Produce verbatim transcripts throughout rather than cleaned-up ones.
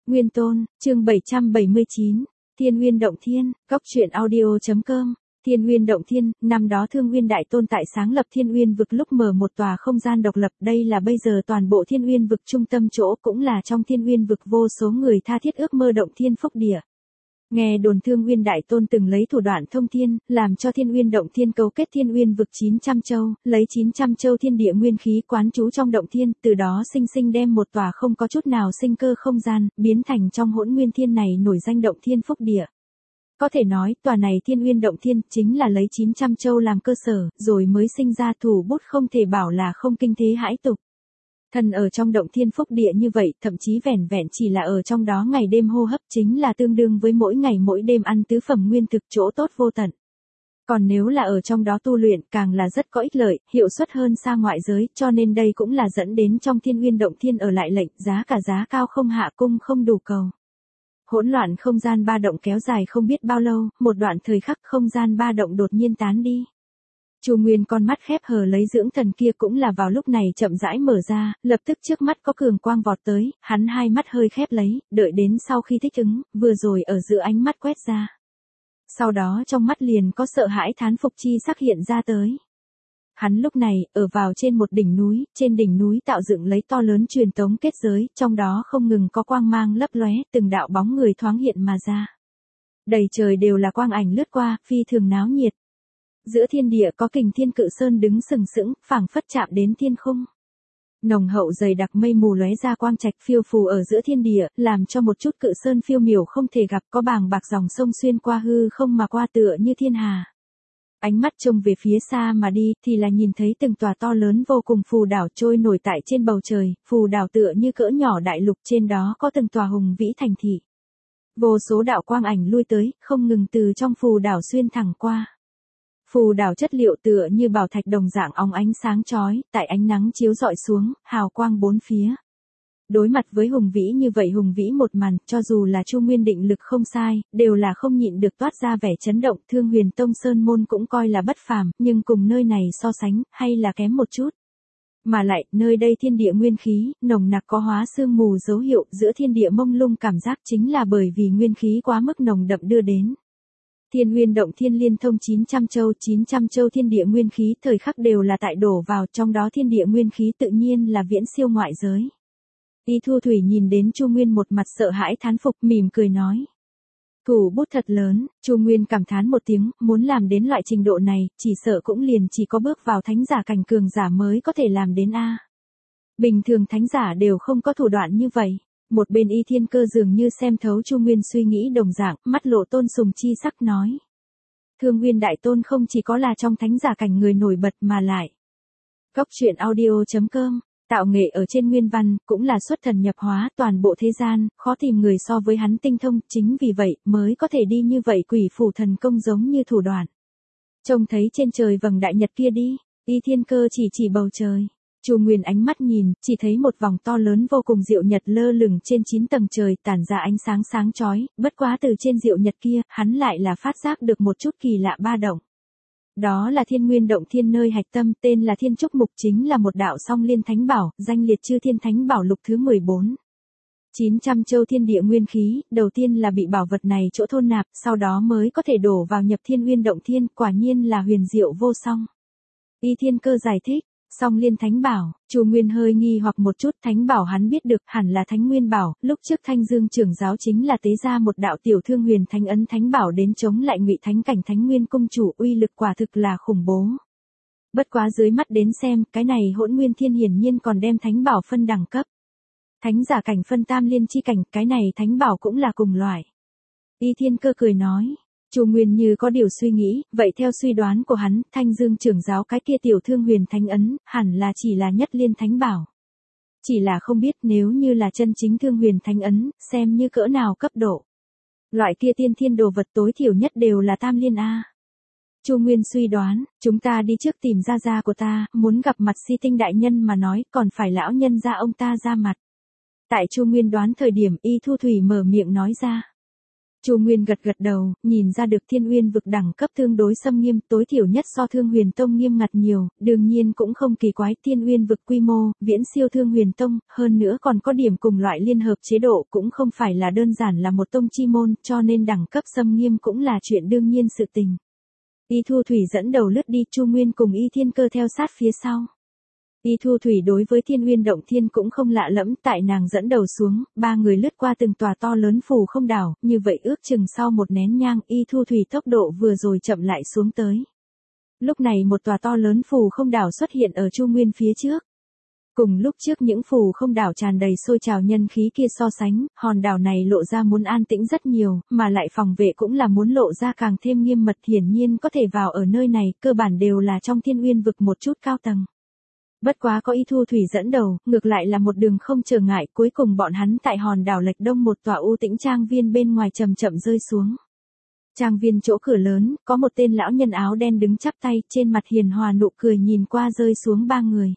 Nguyên Tôn, chương bảy trăm bảy mươi chín, Thiên Nguyên Động Thiên, góc truyện audio.com. Thiên Nguyên Động Thiên, năm đó Thương Nguyên Đại Tôn tại sáng lập Thiên Nguyên Vực lúc mở một tòa không gian độc lập, đây là bây giờ toàn bộ Thiên Nguyên Vực trung tâm chỗ, cũng là trong Thiên Nguyên Vực vô số người tha thiết ước mơ động thiên phúc địa. Nghe đồn Thương Nguyên Đại Tôn từng lấy thủ đoạn thông thiên, làm cho Thiên Nguyên Động Thiên cấu kết Thiên Nguyên Vực chín trăm châu, lấy chín trăm châu thiên địa nguyên khí quán trú trong động thiên, từ đó sinh sinh đem một tòa không có chút nào sinh cơ không gian, biến thành trong hỗn nguyên thiên này nổi danh động thiên phúc địa. Có thể nói, tòa này Thiên Nguyên Động Thiên chính là lấy chín trăm châu làm cơ sở, rồi mới sinh ra thủ bút không thể bảo là không kinh thế hãi tục. Thần ở trong động thiên phúc địa như vậy, thậm chí vẻn vẹn chỉ là ở trong đó ngày đêm hô hấp chính là tương đương với mỗi ngày mỗi đêm ăn tứ phẩm nguyên thực chỗ tốt vô tận. Còn nếu là ở trong đó tu luyện càng là rất có ích lợi, hiệu suất hơn xa ngoại giới, cho nên đây cũng là dẫn đến trong Thiên Nguyên Động Thiên ở lại lệnh giá cả giá cao không hạ cung không đủ cầu. Hỗn loạn không gian ba động kéo dài không biết bao lâu, một đoạn thời khắc không gian ba động đột nhiên tán đi. Chu Nguyên con mắt khép hờ lấy dưỡng thần kia cũng là vào lúc này chậm rãi mở ra, lập tức trước mắt có cường quang vọt tới, hắn hai mắt hơi khép lấy, đợi đến sau khi thích ứng, vừa rồi ở giữa ánh mắt quét ra. Sau đó trong mắt liền có sợ hãi thán phục chi sắc hiện ra tới. Hắn lúc này, ở vào trên một đỉnh núi, trên đỉnh núi tạo dựng lấy to lớn truyền tống kết giới, trong đó không ngừng có quang mang lấp lóe, từng đạo bóng người thoáng hiện mà ra. Đầy trời đều là quang ảnh lướt qua, phi thường náo nhiệt. Giữa thiên địa có Kình Thiên Cự Sơn đứng sừng sững, phảng phất chạm đến thiên khung. Nồng hậu dày đặc mây mù lóe ra quang trạch phiêu phù ở giữa thiên địa, làm cho một chút cự sơn phiêu miểu không thể gặp, có bàng bạc dòng sông xuyên qua hư không mà qua tựa như thiên hà. Ánh mắt trông về phía xa mà đi thì là nhìn thấy từng tòa to lớn vô cùng phù đảo trôi nổi tại trên bầu trời, phù đảo tựa như cỡ nhỏ đại lục, trên đó có từng tòa hùng vĩ thành thị. Vô số đạo quang ảnh lui tới, không ngừng từ trong phù đảo xuyên thẳng qua. Phù đảo chất liệu tựa như bảo thạch đồng dạng óng ánh sáng chói, tại ánh nắng chiếu rọi xuống, hào quang bốn phía. Đối mặt với hùng vĩ như vậy hùng vĩ một màn, cho dù là Chu Nguyên định lực không sai, đều là không nhịn được toát ra vẻ chấn động. Thương Huyền Tông Sơn môn cũng coi là bất phàm, nhưng cùng nơi này so sánh, hay là kém một chút. Mà lại, nơi đây thiên địa nguyên khí, nồng nặc có hóa sương mù dấu hiệu, giữa thiên địa mông lung cảm giác chính là bởi vì nguyên khí quá mức nồng đậm đưa đến. Thiên Nguyên Động Thiên liên thông chín trăm châu, chín trăm châu thiên địa nguyên khí thời khắc đều là tại đổ vào, trong đó thiên địa nguyên khí tự nhiên là viễn siêu ngoại giới. Y Thu Thủy nhìn đến Chu Nguyên một mặt sợ hãi thán phục, mỉm cười nói. Thủ bút thật lớn. Chu Nguyên cảm thán một tiếng, muốn làm đến loại trình độ này, chỉ sợ cũng liền chỉ có bước vào thánh giả cảnh cường giả mới có thể làm đến a. Bình thường thánh giả đều không có thủ đoạn như vậy. Một bên Y Thiên Cơ dường như xem thấu Chu Nguyên suy nghĩ đồng dạng, mắt lộ tôn sùng chi sắc nói. Thương Nguyên Đại Tôn không chỉ có là trong thánh giả cảnh người nổi bật mà lại. Góc truyện audio.com, tạo nghệ ở trên nguyên văn, cũng là xuất thần nhập hóa toàn bộ thế gian, khó tìm người so với hắn tinh thông, chính vì vậy, mới có thể đi như vậy quỷ phủ thần công giống như thủ đoạn. Trông thấy trên trời vầng đại nhật kia đi, Y Thiên Cơ chỉ chỉ bầu trời. Chu Nguyên ánh mắt nhìn, chỉ thấy một vòng to lớn vô cùng diệu nhật lơ lửng trên chín tầng trời, tản ra ánh sáng sáng chói, bất quá từ trên diệu nhật kia, hắn lại là phát giác được một chút kỳ lạ ba động. Đó là Thiên Nguyên Động Thiên nơi hạch tâm, tên là Thiên Trúc Mục, chính là một đạo song liên thánh bảo, danh liệt chư thiên thánh bảo lục thứ mười bốn. chín trăm châu thiên địa nguyên khí, đầu tiên là bị bảo vật này chỗ thôn nạp, sau đó mới có thể đổ vào nhập Thiên Nguyên Động Thiên, quả nhiên là huyền diệu vô song. Y Thiên Cơ giải thích. Song liên thánh bảo, Chu Nguyên hơi nghi hoặc một chút, thánh bảo hắn biết được hẳn là thánh nguyên bảo, lúc trước Thanh Dương trưởng giáo chính là tế ra một đạo tiểu thương huyền thánh ấn thánh bảo đến chống lại ngụy thánh cảnh thánh nguyên cung chủ, uy lực quả thực là khủng bố. Bất quá dưới mắt đến xem, cái này hỗn nguyên thiên hiển nhiên còn đem thánh bảo phân đẳng cấp. Thánh giả cảnh phân tam liên chi cảnh, cái này thánh bảo cũng là cùng loại. Y Thiên Cơ cười nói. Chu Nguyên như có điều suy nghĩ, vậy theo suy đoán của hắn, Thanh Dương trưởng giáo cái kia tiểu thương huyền thánh ấn, hẳn là chỉ là nhất liên thánh bảo. Chỉ là không biết nếu như là chân chính thương huyền thánh ấn, xem như cỡ nào cấp độ. Loại kia tiên thiên đồ vật tối thiểu nhất đều là tam liên A. Chu Nguyên suy đoán, chúng ta đi trước tìm gia gia của ta, muốn gặp mặt Si Tinh đại nhân mà nói, còn phải lão nhân gia ông ta ra mặt. Tại Chu Nguyên đoán thời điểm Y Thu Thủy mở miệng nói ra. Chu Nguyên gật gật đầu, nhìn ra được Thiên Uyên vực đẳng cấp tương đối xâm nghiêm, tối thiểu nhất so Thương Huyền Tông nghiêm ngặt nhiều, đương nhiên cũng không kỳ quái, Thiên Uyên vực quy mô viễn siêu Thương Huyền Tông, hơn nữa còn có điểm cùng loại liên hợp chế độ, cũng không phải là đơn giản là một tông chi môn, cho nên đẳng cấp xâm nghiêm cũng là chuyện đương nhiên sự tình. Y Thu Thủy dẫn đầu lướt đi, Chu Nguyên cùng Y Thiên Cơ theo sát phía sau. Y Thu Thủy đối với Thiên Uyên Động Thiên cũng không lạ lẫm, tại nàng dẫn đầu xuống, ba người lướt qua từng tòa to lớn phù không đảo, như vậy ước chừng sau một nén nhang, Y Thu Thủy tốc độ vừa rồi chậm lại xuống tới. Lúc này một tòa to lớn phù không đảo xuất hiện ở Chu Nguyên phía trước. Cùng lúc trước những phù không đảo tràn đầy sôi trào nhân khí kia so sánh, hòn đảo này lộ ra muốn an tĩnh rất nhiều, mà lại phòng vệ cũng là muốn lộ ra càng thêm nghiêm mật, hiển nhiên có thể vào ở nơi này, cơ bản đều là trong Thiên Uyên vực một chút cao tầng. Bất quá có Y Thu Thủy dẫn đầu, ngược lại là một đường không trở ngại, cuối cùng bọn hắn tại hòn đảo lệch đông một tòa u tĩnh trang viên bên ngoài chậm chậm rơi xuống. Trang viên chỗ cửa lớn, có một tên lão nhân áo đen đứng chắp tay, trên mặt hiền hòa nụ cười nhìn qua rơi xuống ba người.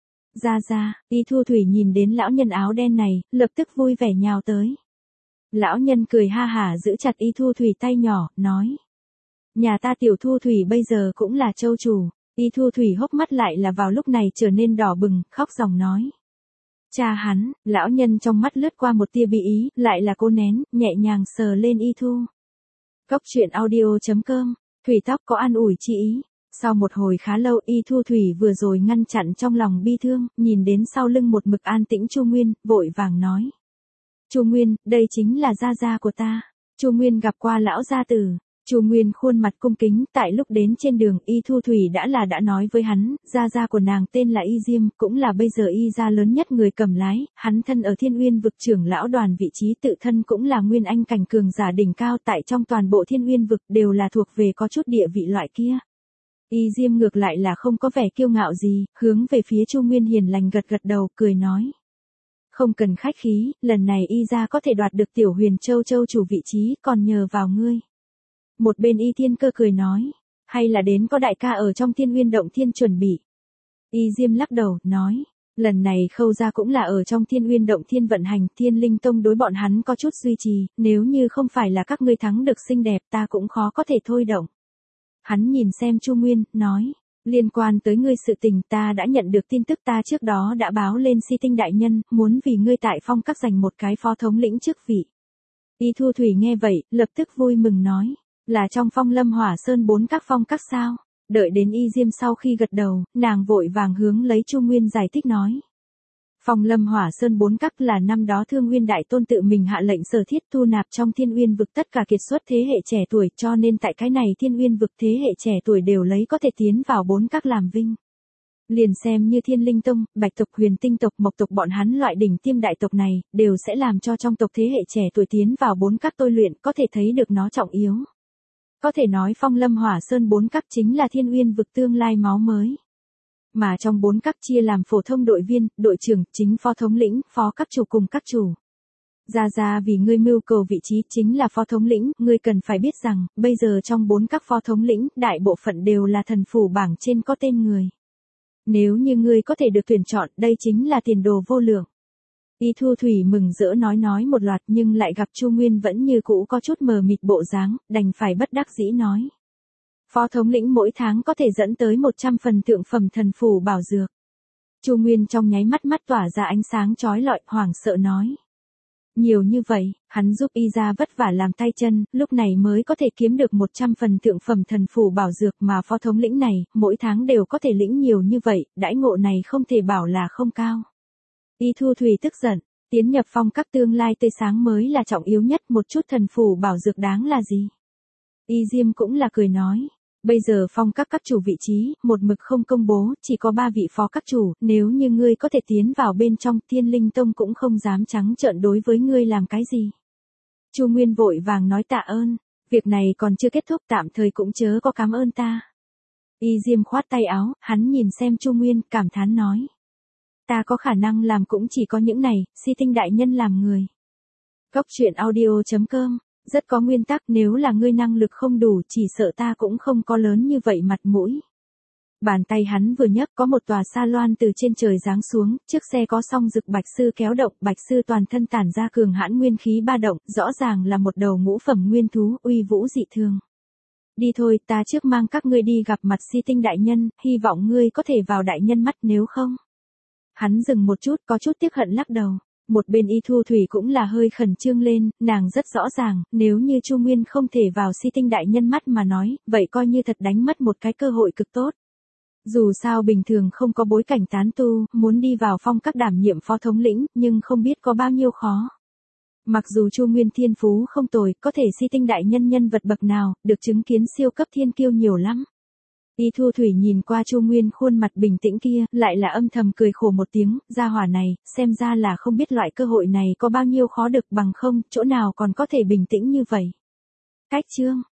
Ra ra, Y Thu Thủy nhìn đến lão nhân áo đen này, lập tức vui vẻ nhào tới. Lão nhân cười ha hả giữ chặt Y Thu Thủy tay nhỏ, nói. Nhà ta tiểu Thu Thủy bây giờ cũng là châu chủ. Y Thu Thủy hốc mắt lại là vào lúc này trở nên đỏ bừng, khóc ròng nói. Cha hắn, lão nhân trong mắt lướt qua một tia bi ý, lại là cố nén, nhẹ nhàng sờ lên Y Thu. Cốc truyện audio chấm com, Thủy tóc có an ủi chi ý. Sau một hồi khá lâu, Y Thu Thủy vừa rồi ngăn chặn trong lòng bi thương, nhìn đến sau lưng một mực an tĩnh Chu Nguyên, vội vàng nói. Chu Nguyên, đây chính là gia gia của ta. Chu Nguyên gặp qua lão gia tử. Chu Nguyên khuôn mặt cung kính, tại lúc đến trên đường, Y Thu Thủy đã là đã nói với hắn, gia gia của nàng tên là Y Diêm, cũng là bây giờ Y gia lớn nhất người cầm lái, hắn thân ở Thiên Uyên vực trưởng lão đoàn vị trí, tự thân cũng là nguyên anh cảnh cường giả đỉnh cao, tại trong toàn bộ Thiên Uyên vực đều là thuộc về có chút địa vị loại kia. Y Diêm ngược lại là không có vẻ kiêu ngạo gì, hướng về phía Chu Nguyên hiền lành gật gật đầu, cười nói. Không cần khách khí, lần này Y gia có thể đoạt được Tiểu Huyền Châu châu chủ vị trí, còn nhờ vào ngươi. Một bên Y Thiên Cơ cười nói, hay là đến có đại ca ở trong Thiên Uyên Động Thiên chuẩn bị. Y Diêm lắc đầu, nói, lần này Khâu gia cũng là ở trong Thiên Uyên Động Thiên vận hành, Thiên Linh Tông đối bọn hắn có chút duy trì, nếu như không phải là các ngươi thắng được xinh đẹp ta cũng khó có thể thôi động. Hắn nhìn xem Chu Nguyên, nói, liên quan tới ngươi sự tình ta đã nhận được tin tức, ta trước đó đã báo lên Si Tinh đại nhân, muốn vì ngươi tại phong các giành một cái phó thống lĩnh chức vị. Y Thu Thủy nghe vậy, lập tức vui mừng nói, là trong Phong Lâm Hỏa Sơn bốn các phong các sao? Đợi đến Y Diêm sau khi gật đầu, nàng vội vàng hướng lấy Chu Nguyên giải thích nói. Phong Lâm Hỏa Sơn bốn các là năm đó Thương Uyên Đại Tôn tự mình hạ lệnh sở thiết thu nạp trong Thiên Uyên vực tất cả kiệt xuất thế hệ trẻ tuổi, cho nên tại cái này Thiên Uyên vực thế hệ trẻ tuổi đều lấy có thể tiến vào bốn các làm vinh. Liền xem như Thiên Linh Tông, Bạch tộc, Huyền Tinh tộc, Mộc tộc bọn hắn loại đỉnh tiêm đại tộc này, đều sẽ làm cho trong tộc thế hệ trẻ tuổi tiến vào bốn các tôi luyện, có thể thấy được nó trọng yếu. Có thể nói Phong Lâm Hỏa Sơn bốn các chính là Thiên Uyên vực tương lai máu mới. Mà trong bốn các chia làm phổ thông đội viên, đội trưởng, chính phó thống lĩnh, phó các chủ cùng các chủ. Ra ra vì ngươi mưu cầu vị trí chính là phó thống lĩnh, ngươi cần phải biết rằng, bây giờ trong bốn các phó thống lĩnh, đại bộ phận đều là thần phủ bảng trên có tên người. Nếu như ngươi có thể được tuyển chọn, đây chính là tiền đồ vô lượng. Y Thu Thủy mừng rỡ nói nói một loạt nhưng lại gặp Chu Nguyên vẫn như cũ có chút mờ mịt bộ dáng, đành phải bất đắc dĩ nói. Phó thống lĩnh mỗi tháng có thể dẫn tới một trăm phần thượng phẩm thần phù bảo dược. Chu Nguyên trong nháy mắt mắt tỏa ra ánh sáng chói lọi, hoảng sợ nói. Nhiều như vậy, hắn giúp Y gia vất vả làm tay chân, lúc này mới có thể kiếm được một trăm phần thượng phẩm thần phù bảo dược mà phó thống lĩnh này, mỗi tháng đều có thể lĩnh nhiều như vậy, đãi ngộ này không thể bảo là không cao. Y Thu Thủy tức giận, tiến nhập phong các tương lai tươi sáng mới là trọng yếu nhất, một chút thần phù bảo dược đáng là gì. Y Diêm cũng là cười nói. Bây giờ phong các các chủ vị trí, một mực không công bố, chỉ có ba vị phó các chủ, nếu như ngươi có thể tiến vào bên trong, Thiên Linh Tông cũng không dám trắng trợn đối với ngươi làm cái gì. Chu Nguyên vội vàng nói tạ ơn, việc này còn chưa kết thúc, tạm thời cũng chớ có cảm ơn ta. Y Diêm khoát tay áo, hắn nhìn xem Chu Nguyên, cảm thán nói. Ta có khả năng làm cũng chỉ có những này, Si Tinh đại nhân làm người. Cốc truyện audio chấm com, rất có nguyên tắc, nếu là ngươi năng lực không đủ chỉ sợ ta cũng không có lớn như vậy mặt mũi. Bàn tay hắn vừa nhấc có một tòa sa loan từ trên trời giáng xuống, trước xe có song rực bạch sư kéo động, bạch sư toàn thân tản ra cường hãn nguyên khí ba động, rõ ràng là một đầu ngũ phẩm nguyên thú, uy vũ dị thường. Đi thôi, ta trước mang các ngươi đi gặp mặt Si Tinh đại nhân, hy vọng ngươi có thể vào đại nhân mắt, nếu không. Hắn dừng một chút, có chút tiếc hận lắc đầu. Một bên Y Thu Thủy cũng là hơi khẩn trương lên, nàng rất rõ ràng, nếu như Chu Nguyên không thể vào Si Tinh đại nhân mắt mà nói, vậy coi như thật đánh mất một cái cơ hội cực tốt. Dù sao bình thường không có bối cảnh tán tu, muốn đi vào phong các đảm nhiệm phó thống lĩnh, nhưng không biết có bao nhiêu khó. Mặc dù Chu Nguyên thiên phú không tồi, có thể Si Tinh đại nhân nhân vật bậc nào, được chứng kiến siêu cấp thiên kiêu nhiều lắm. Y Thu Thủy nhìn qua Chu Nguyên khuôn mặt bình tĩnh kia, lại là âm thầm cười khổ một tiếng, gia hỏa này, xem ra là không biết loại cơ hội này có bao nhiêu khó được, bằng không, chỗ nào còn có thể bình tĩnh như vậy. Cách chương